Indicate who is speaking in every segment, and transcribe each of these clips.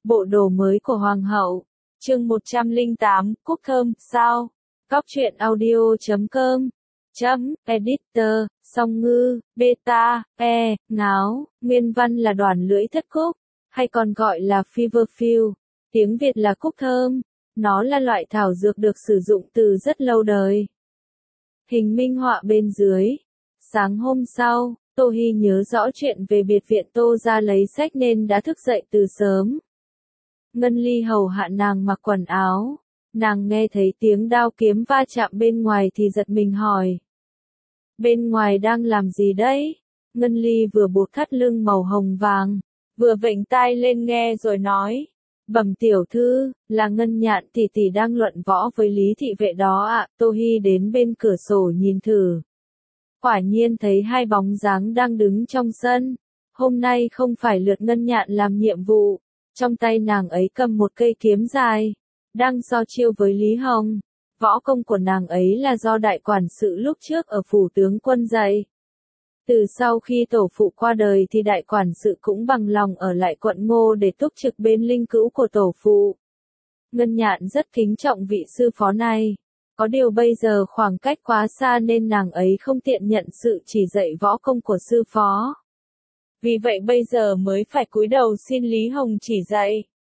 Speaker 1: bộ đồ mới của Hoàng hậu. Chương 108, Cúc Thơm, sao? Cóc truyện audio.com Editor, Song Ngư, Beta, Ngáo, nguyên văn là đoàn lưỡi thất cúc, hay còn gọi là feverfew, tiếng Việt là cúc thơm. Nó là loại thảo dược được sử dụng từ rất lâu đời. Hình minh họa bên dưới. Sáng hôm sau, Tô Hi nhớ rõ chuyện về biệt viện Tô ra lấy sách nên đã thức dậy từ sớm. Ngân Ly hầu hạ nàng mặc quần áo. Nàng nghe thấy tiếng đao kiếm va chạm bên ngoài thì giật mình hỏi. Bên ngoài đang làm gì đấy? Ngân Ly vừa buộc thắt lưng màu hồng vàng, vừa vểnh tai lên nghe rồi nói. Bẩm tiểu thư, là Ngân Nhạn tỷ tỷ đang luận võ với Lý thị vệ đó ạ. Tô Hi đến bên cửa sổ nhìn thử. Quả nhiên thấy hai bóng dáng đang đứng trong sân. Hôm nay không phải lượt Ngân Nhạn làm nhiệm vụ. Trong tay nàng ấy cầm một cây kiếm dài, đang so chiêu với Lý Hồng. Võ công của nàng ấy là do đại quản sự lúc trước ở phủ tướng quân dạy. Từ sau khi tổ phụ qua đời thì đại quản sự cũng bằng lòng ở lại quận Ngô để túc trực bên linh cữu của tổ phụ. Ngân Nhạn rất kính trọng vị sư phó này. Có điều bây giờ khoảng cách quá xa nên nàng ấy không tiện nhận sự chỉ dạy võ công của sư phó. Vì vậy bây giờ mới phải cúi đầu xin Lý Hồng chỉ dạy.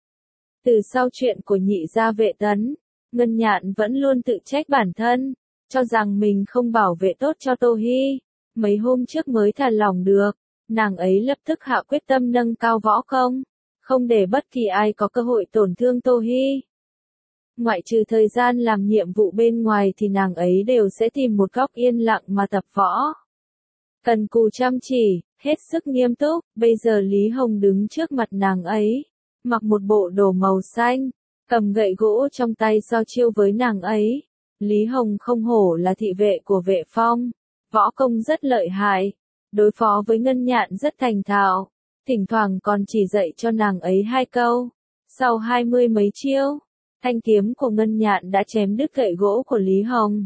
Speaker 1: Từ sau chuyện của nhị gia Vệ Tấn, Ngân Nhạn vẫn luôn tự trách bản thân, cho rằng mình không bảo vệ tốt cho Tô Hi. Mấy hôm trước mới thả lỏng được, nàng ấy lập tức hạ quyết tâm nâng cao võ công, không để bất kỳ ai có cơ hội tổn thương Tô Hi. Ngoại trừ thời gian làm nhiệm vụ bên ngoài thì nàng ấy đều sẽ tìm một góc yên lặng mà tập võ. Cần cù chăm chỉ, hết sức nghiêm túc. Bây giờ Lý Hồng đứng trước mặt nàng ấy, mặc một bộ đồ màu xanh, cầm gậy gỗ trong tay so chiêu với nàng ấy. Lý Hồng không hổ là thị vệ của Vệ Phong, võ công rất lợi hại, đối phó với Ngân Nhạn rất thành thạo, thỉnh thoảng còn chỉ dạy cho nàng ấy 2 câu. Sau 20 mấy chiêu, thanh kiếm của Ngân Nhạn đã chém đứt gậy gỗ của Lý Hồng.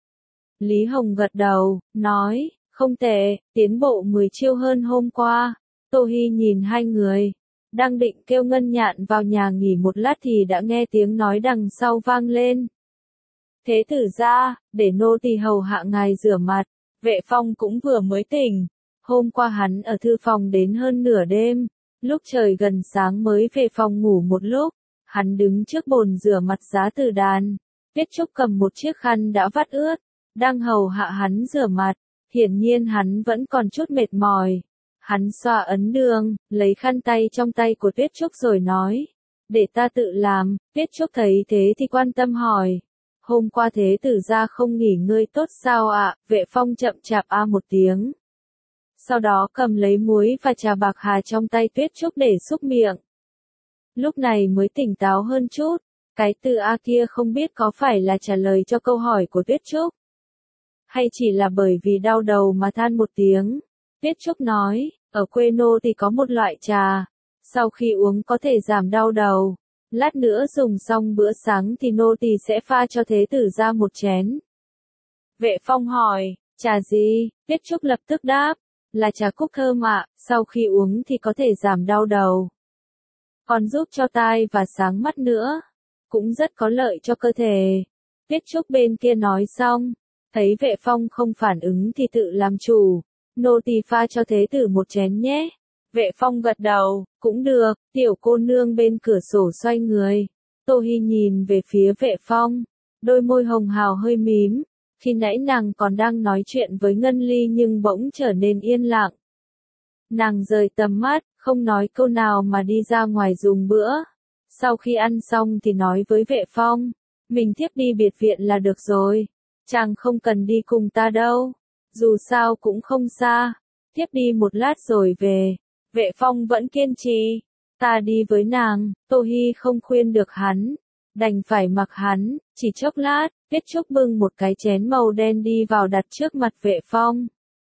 Speaker 1: Lý Hồng gật đầu, nói, không tệ, tiến bộ 10 chiêu hơn hôm qua. Tô Hi nhìn hai người, đang định kêu Ngân Nhạn vào nhà nghỉ một lát thì đã nghe tiếng nói đằng sau vang lên. Thế tử gia, để nô tỳ hầu hạ ngài rửa mặt. Vệ Phong cũng vừa mới tỉnh. Hôm qua hắn ở thư phòng đến hơn nửa đêm. Lúc trời gần sáng mới về phòng ngủ một lúc. Hắn đứng trước bồn rửa mặt giá từ đàn. Tuyết Trúc cầm một chiếc khăn đã vắt ướt, đang hầu hạ hắn rửa mặt. Hiển nhiên hắn vẫn còn chút mệt mỏi. Hắn xoa ấn đường, lấy khăn tay trong tay của Tuyết Trúc rồi nói. Để ta tự làm. Tuyết Trúc thấy thế thì quan tâm hỏi. Hôm qua thế tử gia không nghỉ ngơi tốt sao ạ? Vệ Phong chậm chạp một tiếng. Sau đó cầm lấy muối và trà bạc hà trong tay Tuyết Trúc để xúc miệng. Lúc này mới tỉnh táo hơn chút. Cái từ kia không biết có phải là trả lời cho câu hỏi của Tuyết Trúc, hay chỉ là bởi vì đau đầu mà than một tiếng. Tuyết Trúc nói, ở quê nô thì có một loại trà, sau khi uống có thể giảm đau đầu. Lát nữa dùng xong bữa sáng thì nô tỳ sẽ pha cho thế tử gia một chén. Vệ Phong hỏi, trà gì? Tuyết Trúc lập tức đáp, là trà cúc thơm ạ, sau khi uống thì có thể giảm đau đầu. Còn giúp cho tai và sáng mắt nữa, cũng rất có lợi cho cơ thể. Tuyết Trúc bên kia nói xong, thấy Vệ Phong không phản ứng thì tự làm chủ, nô tỳ pha cho thế tử một chén nhé. Vệ Phong gật đầu, cũng được. Tiểu cô nương bên cửa sổ xoay người. Tô Hi nhìn về phía Vệ Phong, đôi môi hồng hào hơi mím. Khi nãy nàng còn đang nói chuyện với Ngân Ly nhưng bỗng trở nên yên lặng. Nàng rời tầm mắt, không nói câu nào mà đi ra ngoài dùng bữa. Sau khi ăn xong thì nói với Vệ Phong, mình thiếp đi biệt viện là được rồi. Chàng không cần đi cùng ta đâu, dù sao cũng không xa. Thiếp đi một lát rồi về. Vệ Phong vẫn kiên trì, ta đi với nàng. Tô Hi không khuyên được hắn, đành phải mặc hắn. Chỉ chốc lát, Tuyết Trúc bưng một cái chén màu đen đi vào đặt trước mặt Vệ Phong.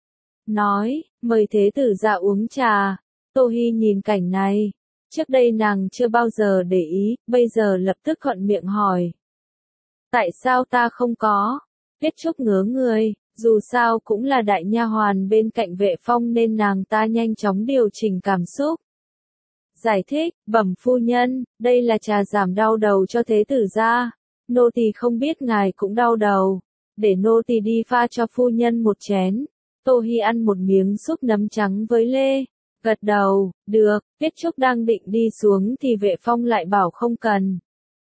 Speaker 1: Nói, mời thế tử gia uống trà. Tô Hi nhìn cảnh này, trước đây nàng chưa bao giờ để ý, bây giờ lập tức thuận miệng hỏi. Tại sao ta không có? Tuyết Trúc ngớ người. Dù sao cũng là đại nha hoàn bên cạnh Vệ Phong nên nàng ta nhanh chóng điều chỉnh cảm xúc. Giải thích, bẩm phu nhân, đây là trà giảm đau đầu cho thế tử gia. Nô tỳ không biết ngài cũng đau đầu. Để nô tỳ đi pha cho phu nhân một chén. Tô Hi ăn một miếng súp nấm trắng với lê. Gật đầu, được, Tuyết Trúc đang định đi xuống thì Vệ Phong lại bảo không cần.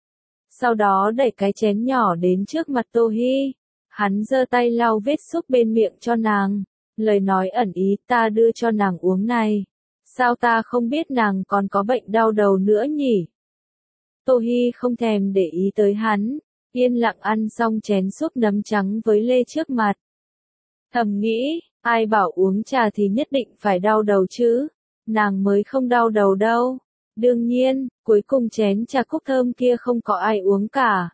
Speaker 1: Sau đó đẩy cái chén nhỏ đến trước mặt Tô Hi. Hắn giơ tay lau vết súp bên miệng cho nàng. Lời nói ẩn ý, ta đưa cho nàng uống này. Sao ta không biết nàng còn có bệnh đau đầu nữa nhỉ? Tô Hi không thèm để ý tới hắn, yên lặng ăn xong chén súp nấm trắng với lê trước mặt. Thầm nghĩ, ai bảo uống trà thì nhất định phải đau đầu chứ, nàng mới không đau đầu đâu. Đương nhiên, cuối cùng chén trà cúc thơm kia không có ai uống cả.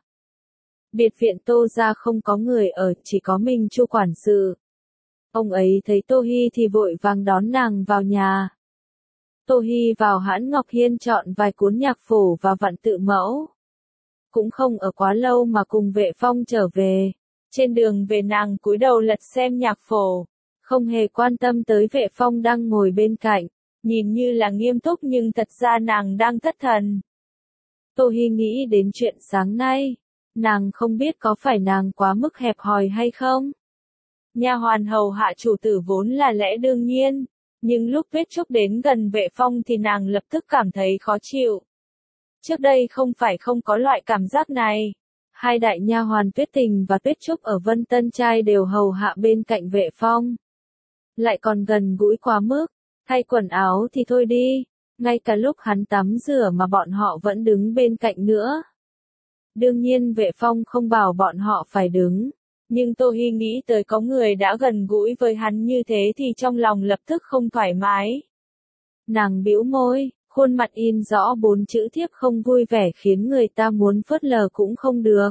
Speaker 1: Biệt viện Tô gia không có người ở, chỉ có mình Chu quản sự. Ông ấy thấy Tô Hi thì vội vàng đón nàng vào nhà. Tô Hi vào Hãn Ngọc Hiên chọn vài cuốn nhạc phổ và vặn tự mẫu. Cũng không ở quá lâu mà cùng Vệ Phong trở về. Trên đường về nàng cúi đầu lật xem nhạc phổ, không hề quan tâm tới Vệ Phong đang ngồi bên cạnh, nhìn như là nghiêm túc nhưng thật ra nàng đang thất thần. Tô Hi nghĩ đến chuyện sáng nay, nàng không biết có phải nàng quá mức hẹp hòi hay không. Nha hoàn hầu hạ chủ tử vốn là lẽ đương nhiên, nhưng lúc Tuyết Trúc đến gần Vệ Phong thì nàng lập tức cảm thấy khó chịu. Trước đây không phải không có loại cảm giác này. Hai đại nha hoàn Tuyết Tình và Tuyết Trúc ở Vân Tân Trai đều hầu hạ bên cạnh Vệ Phong. Lại còn gần gũi quá mức, thay quần áo thì thôi đi, ngay cả lúc hắn tắm rửa mà bọn họ vẫn đứng bên cạnh nữa. Đương nhiên Vệ Phong không bảo bọn họ phải đứng, nhưng Tô Hi nghĩ tới có người đã gần gũi với hắn như thế thì trong lòng lập tức không thoải mái. Nàng bĩu môi, khuôn mặt in rõ 4 chữ thiếp không vui vẻ khiến người ta muốn phớt lờ cũng không được.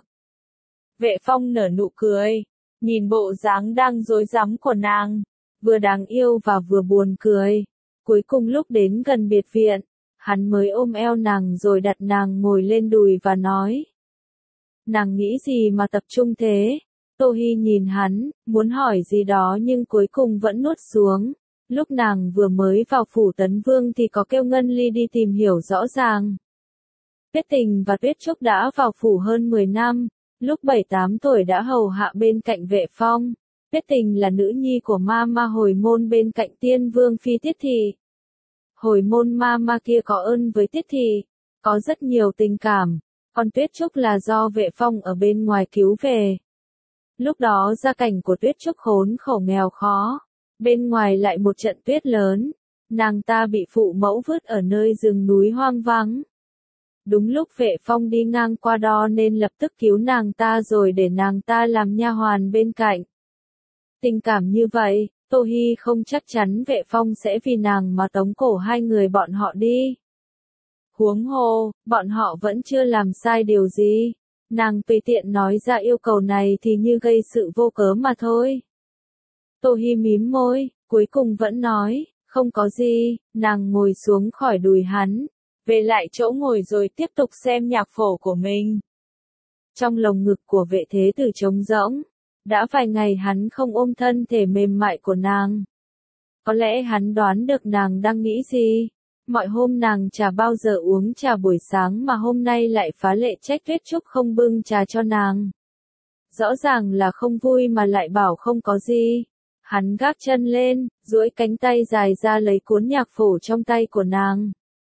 Speaker 1: Vệ Phong nở nụ cười, nhìn bộ dáng đang rối rắm của nàng, vừa đáng yêu và vừa buồn cười. Cuối cùng lúc đến gần biệt viện, hắn mới ôm eo nàng rồi đặt nàng ngồi lên đùi và nói. Nàng nghĩ gì mà tập trung thế? Tô Hi nhìn hắn, muốn hỏi gì đó nhưng cuối cùng vẫn nuốt xuống. Lúc nàng vừa mới vào phủ Tấn Vương thì có kêu Ngân Ly đi tìm hiểu rõ ràng. Tuyết Tình và Tuyết Trúc đã vào phủ hơn 10 năm, lúc 7-8 tuổi đã hầu hạ bên cạnh Vệ Phong. Tuyết Tình là nữ nhi của ma ma Hồi Môn bên cạnh Tiên Vương Phi Tiết Thị. Hồi Môn ma ma kia có ơn với Tiết Thị, có rất nhiều tình cảm, còn Tuyết Trúc là do Vệ Phong ở bên ngoài cứu về. Lúc đó gia cảnh của Tuyết Trúc khốn khổ nghèo khó, bên ngoài lại một trận tuyết lớn, nàng ta bị phụ mẫu vứt ở nơi rừng núi hoang vắng. Đúng lúc Vệ Phong đi ngang qua đó nên lập tức cứu nàng ta rồi để nàng ta làm nha hoàn bên cạnh. Tình cảm như vậy, Tô Hi không chắc chắn Vệ Phong sẽ vì nàng mà tống cổ hai người bọn họ đi. Huống hồ, bọn họ vẫn chưa làm sai điều gì. Nàng tùy tiện nói ra yêu cầu này thì như gây sự vô cớ mà thôi. Tô Hi mím môi, cuối cùng vẫn nói, không có gì, nàng ngồi xuống khỏi đùi hắn, về lại chỗ ngồi rồi tiếp tục xem nhạc phổ của mình. Trong lồng ngực của Vệ Thế Tử trống rỗng, đã vài ngày hắn không ôm thân thể mềm mại của nàng. Có lẽ hắn đoán được nàng đang nghĩ gì. Mọi hôm nàng chả bao giờ uống trà buổi sáng mà hôm nay lại phá lệ trách Tuyết Trúc không bưng trà cho nàng. Rõ ràng là không vui mà lại bảo không có gì. Hắn gác chân lên, duỗi cánh tay dài ra lấy cuốn nhạc phổ trong tay của nàng.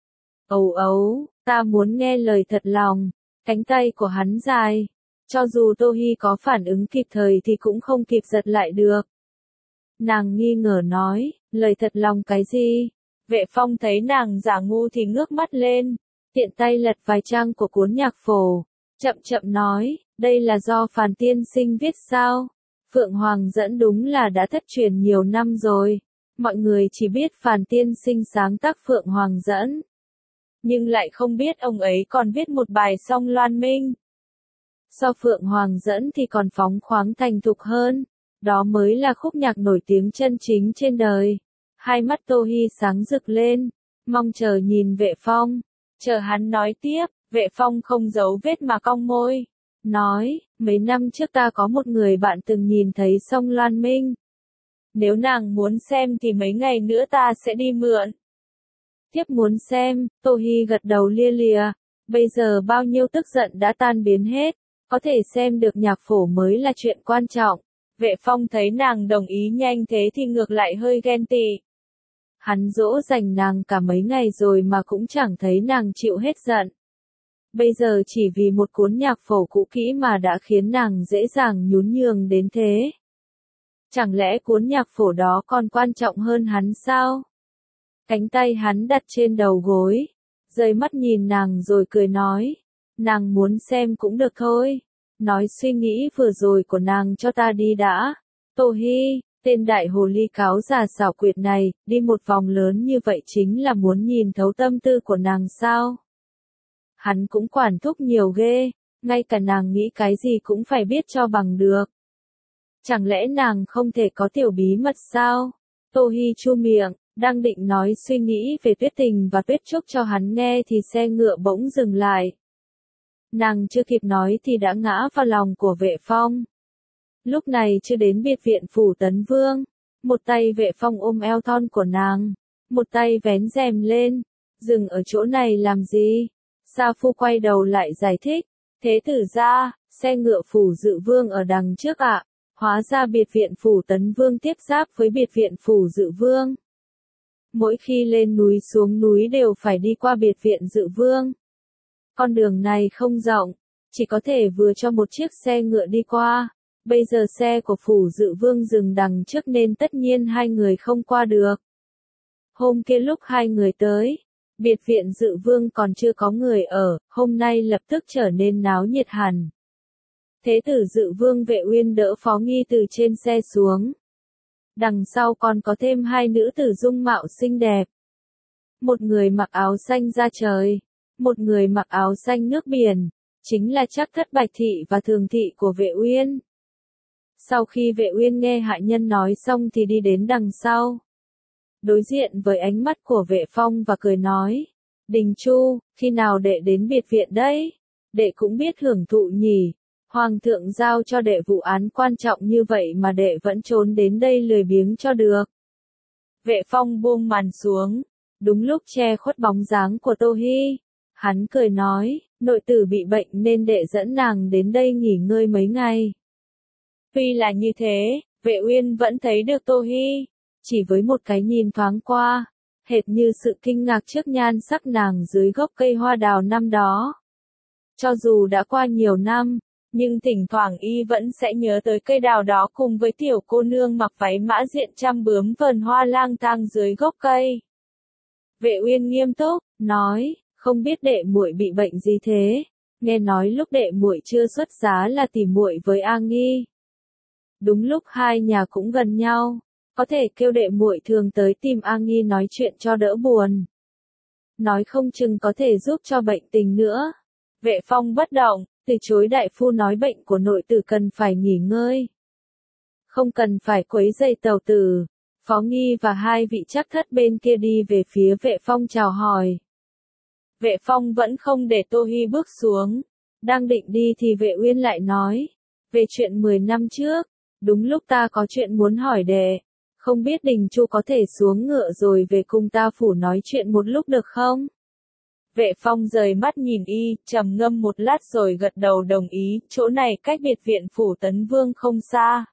Speaker 1: Âu ấu, ta muốn nghe lời thật lòng. Cánh tay của hắn dài. Cho dù Tô Hi có phản ứng kịp thời thì cũng không kịp giật lại được. Nàng nghi ngờ nói, lời thật lòng cái gì? Vệ Phong thấy nàng giả ngu thì ngước mắt lên, tiện tay lật vài trang của cuốn nhạc phổ, chậm chậm nói, đây là do Phàn Tiên Sinh viết sao? Phượng Hoàng Dẫn đúng là đã thất truyền nhiều năm rồi, mọi người chỉ biết Phàn Tiên Sinh sáng tác Phượng Hoàng Dẫn, nhưng lại không biết ông ấy còn viết một bài Song Loan Minh. So Phượng Hoàng Dẫn thì còn phóng khoáng thành thục hơn, đó mới là khúc nhạc nổi tiếng chân chính trên đời. Hai mắt Tô Hi sáng rực lên, mong chờ nhìn Vệ Phong, chờ hắn nói tiếp. Vệ Phong không giấu vết mà cong môi, nói, mấy năm trước ta có một người bạn từng nhìn thấy Song Loan Minh. Nếu nàng muốn xem thì mấy ngày nữa ta sẽ đi mượn. Tiếp muốn xem, Tô Hi gật đầu lia lịa. Bây giờ bao nhiêu tức giận đã tan biến hết, có thể xem được nhạc phổ mới là chuyện quan trọng. Vệ Phong thấy nàng đồng ý nhanh thế thì ngược lại hơi ghen tị. Hắn dỗ dành nàng cả mấy ngày rồi mà cũng chẳng thấy nàng chịu hết giận. Bây giờ chỉ vì một cuốn nhạc phổ cũ kỹ mà đã khiến nàng dễ dàng nhún nhường đến thế. Chẳng lẽ cuốn nhạc phổ đó còn quan trọng hơn hắn sao? Cánh tay hắn đặt trên đầu gối, rời mắt nhìn nàng rồi cười nói, nàng muốn xem cũng được thôi. Nói suy nghĩ vừa rồi của nàng cho ta đi đã. Tô Hi, tên đại hồ ly cáo già xảo quyệt này, đi một vòng lớn như vậy chính là muốn nhìn thấu tâm tư của nàng sao? Hắn cũng quản thúc nhiều ghê, ngay cả nàng nghĩ cái gì cũng phải biết cho bằng được. Chẳng lẽ nàng không thể có tiểu bí mật sao? Tô Hi chu miệng, đang định nói suy nghĩ về Tuyết Tình và Tuyết Trúc cho hắn nghe thì xe ngựa bỗng dừng lại. Nàng chưa kịp nói thì đã ngã vào lòng của Vệ Phong. Lúc này chưa đến biệt viện phủ Tấn Vương, một tay Vệ Phong ôm eo thon của nàng, một tay vén rèm lên, dừng ở chỗ này làm gì? Sa Phu quay đầu lại giải thích, thế tử ra, xe ngựa phủ Dự Vương ở đằng trước ạ. Hóa ra biệt viện phủ Tấn Vương tiếp giáp với biệt viện phủ Dự Vương. Mỗi khi lên núi xuống núi đều phải đi qua biệt viện Dự Vương. Con đường này không rộng, chỉ có thể vừa cho một chiếc xe ngựa đi qua. Bây giờ xe của phủ Dự Vương dừng đằng trước nên tất nhiên hai người không qua được. Hôm kia lúc hai người tới, biệt viện Dự Vương còn chưa có người ở, hôm nay lập tức trở nên náo nhiệt hẳn. Thế tử Dự Vương Vệ Uyên đỡ Phó Nghi từ trên xe xuống. Đằng sau còn có thêm hai nữ tử dung mạo xinh đẹp. Một người mặc áo xanh da trời, một người mặc áo xanh nước biển, chính là Trác Thất Bạch Thị và Thường Thị của Vệ Uyên. Sau khi Vệ Uyên nghe hạ nhân nói xong thì đi đến đằng sau. Đối diện với ánh mắt của Vệ Phong và cười nói, Đình Chu, khi nào đệ đến biệt viện đấy? Đệ cũng biết hưởng thụ nhỉ. Hoàng thượng giao cho đệ vụ án quan trọng như vậy mà đệ vẫn trốn đến đây lười biếng cho được. Vệ Phong buông màn xuống, đúng lúc che khuất bóng dáng của Tô Hi. Hắn cười nói, nội tử bị bệnh nên đệ dẫn nàng đến đây nghỉ ngơi mấy ngày. Tuy là như thế, Vệ Uyên vẫn thấy được Tô Hi, chỉ với một cái nhìn thoáng qua, hệt như sự kinh ngạc trước nhan sắc nàng dưới gốc cây hoa đào năm đó. Cho dù đã qua nhiều năm, nhưng thỉnh thoảng y vẫn sẽ nhớ tới cây đào đó cùng với tiểu cô nương mặc váy mã diện trăm bướm vờn hoa lang thang dưới gốc cây. Vệ Uyên nghiêm túc, nói, không biết đệ muội bị bệnh gì thế? Nghe nói lúc đệ muội chưa xuất giá là tỉ muội với A Nghi. Đúng lúc hai nhà cũng gần nhau, có thể kêu đệ muội thường tới tìm A Nghi nói chuyện cho đỡ buồn. Nói không chừng có thể giúp cho bệnh tình nữa. Vệ Phong bất động, từ chối đại phu nói bệnh của nội tử cần phải nghỉ ngơi. Không cần phải quấy rầy tẩu tử. Phó Nghi và hai vị Trác Thất bên kia đi về phía Vệ Phong chào hỏi. Vệ Phong vẫn không để Tô Hi bước xuống. Đang định đi thì Vệ Uyên lại nói, về chuyện 10 năm trước, đúng lúc ta có chuyện muốn hỏi đệ. Không biết Đình Chu có thể xuống ngựa rồi về cùng ta phủ nói chuyện một lúc được không? Vệ Phong rời mắt nhìn y, trầm ngâm một lát rồi gật đầu đồng ý, chỗ này cách biệt viện phủ Tấn Vương không xa.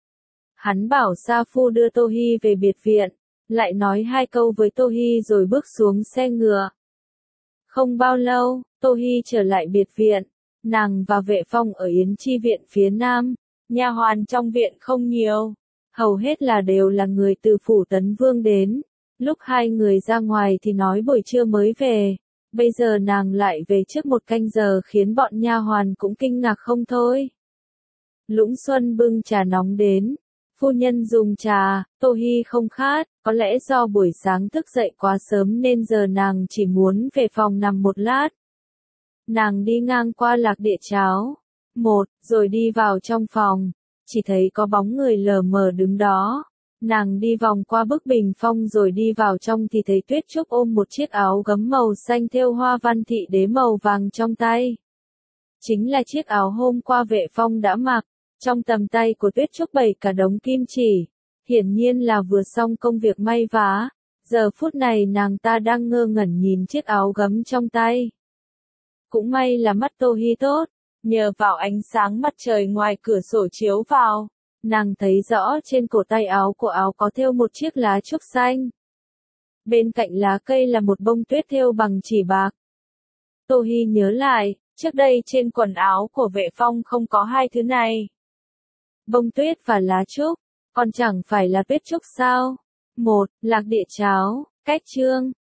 Speaker 1: Hắn bảo Sa Phu đưa Tô Hi về biệt viện, lại nói hai câu với Tô Hi rồi bước xuống xe ngựa. Không bao lâu, Tô Hi trở lại biệt viện, nàng và Vệ Phong ở Yến Chi viện phía nam, nha hoàn trong viện không nhiều, hầu hết đều là người từ phủ Tấn Vương đến. Lúc hai người ra ngoài thì nói buổi trưa mới về. Bây giờ nàng lại về trước một canh giờ khiến bọn nha hoàn cũng kinh ngạc không thôi. Lũng Xuân bưng trà nóng đến. Phu nhân dùng trà, Tô Hi không khát, có lẽ do buổi sáng thức dậy quá sớm nên giờ nàng chỉ muốn về phòng nằm một lát. Nàng đi ngang qua Lạc Địa Cháo, rồi đi vào trong phòng, chỉ thấy có bóng người lờ mờ đứng đó. Nàng đi vòng qua bức bình phong rồi đi vào trong thì thấy Tuyết Trúc ôm một chiếc áo gấm màu xanh thêu hoa văn thị đế màu vàng trong tay. Chính là chiếc áo hôm qua Vệ Phong đã mặc, trong tầm tay của Tuyết Trúc bày cả đống kim chỉ, hiển nhiên là vừa xong công việc may vá, Giờ phút này nàng ta đang ngơ ngẩn nhìn chiếc áo gấm trong tay. Cũng may là mắt Tô Hi tốt, nhờ vào ánh sáng mặt trời ngoài cửa sổ chiếu vào, nàng thấy rõ trên cổ tay áo của áo có thêu một chiếc lá trúc xanh. Bên cạnh lá cây là một bông tuyết thêu bằng chỉ bạc. Tô Hi nhớ lại, trước đây trên quần áo của Vệ Phong không có hai thứ này. Bông tuyết và lá trúc, còn chẳng phải là tuyết trúc sao? 1. Lạc địa cháo, cách chương.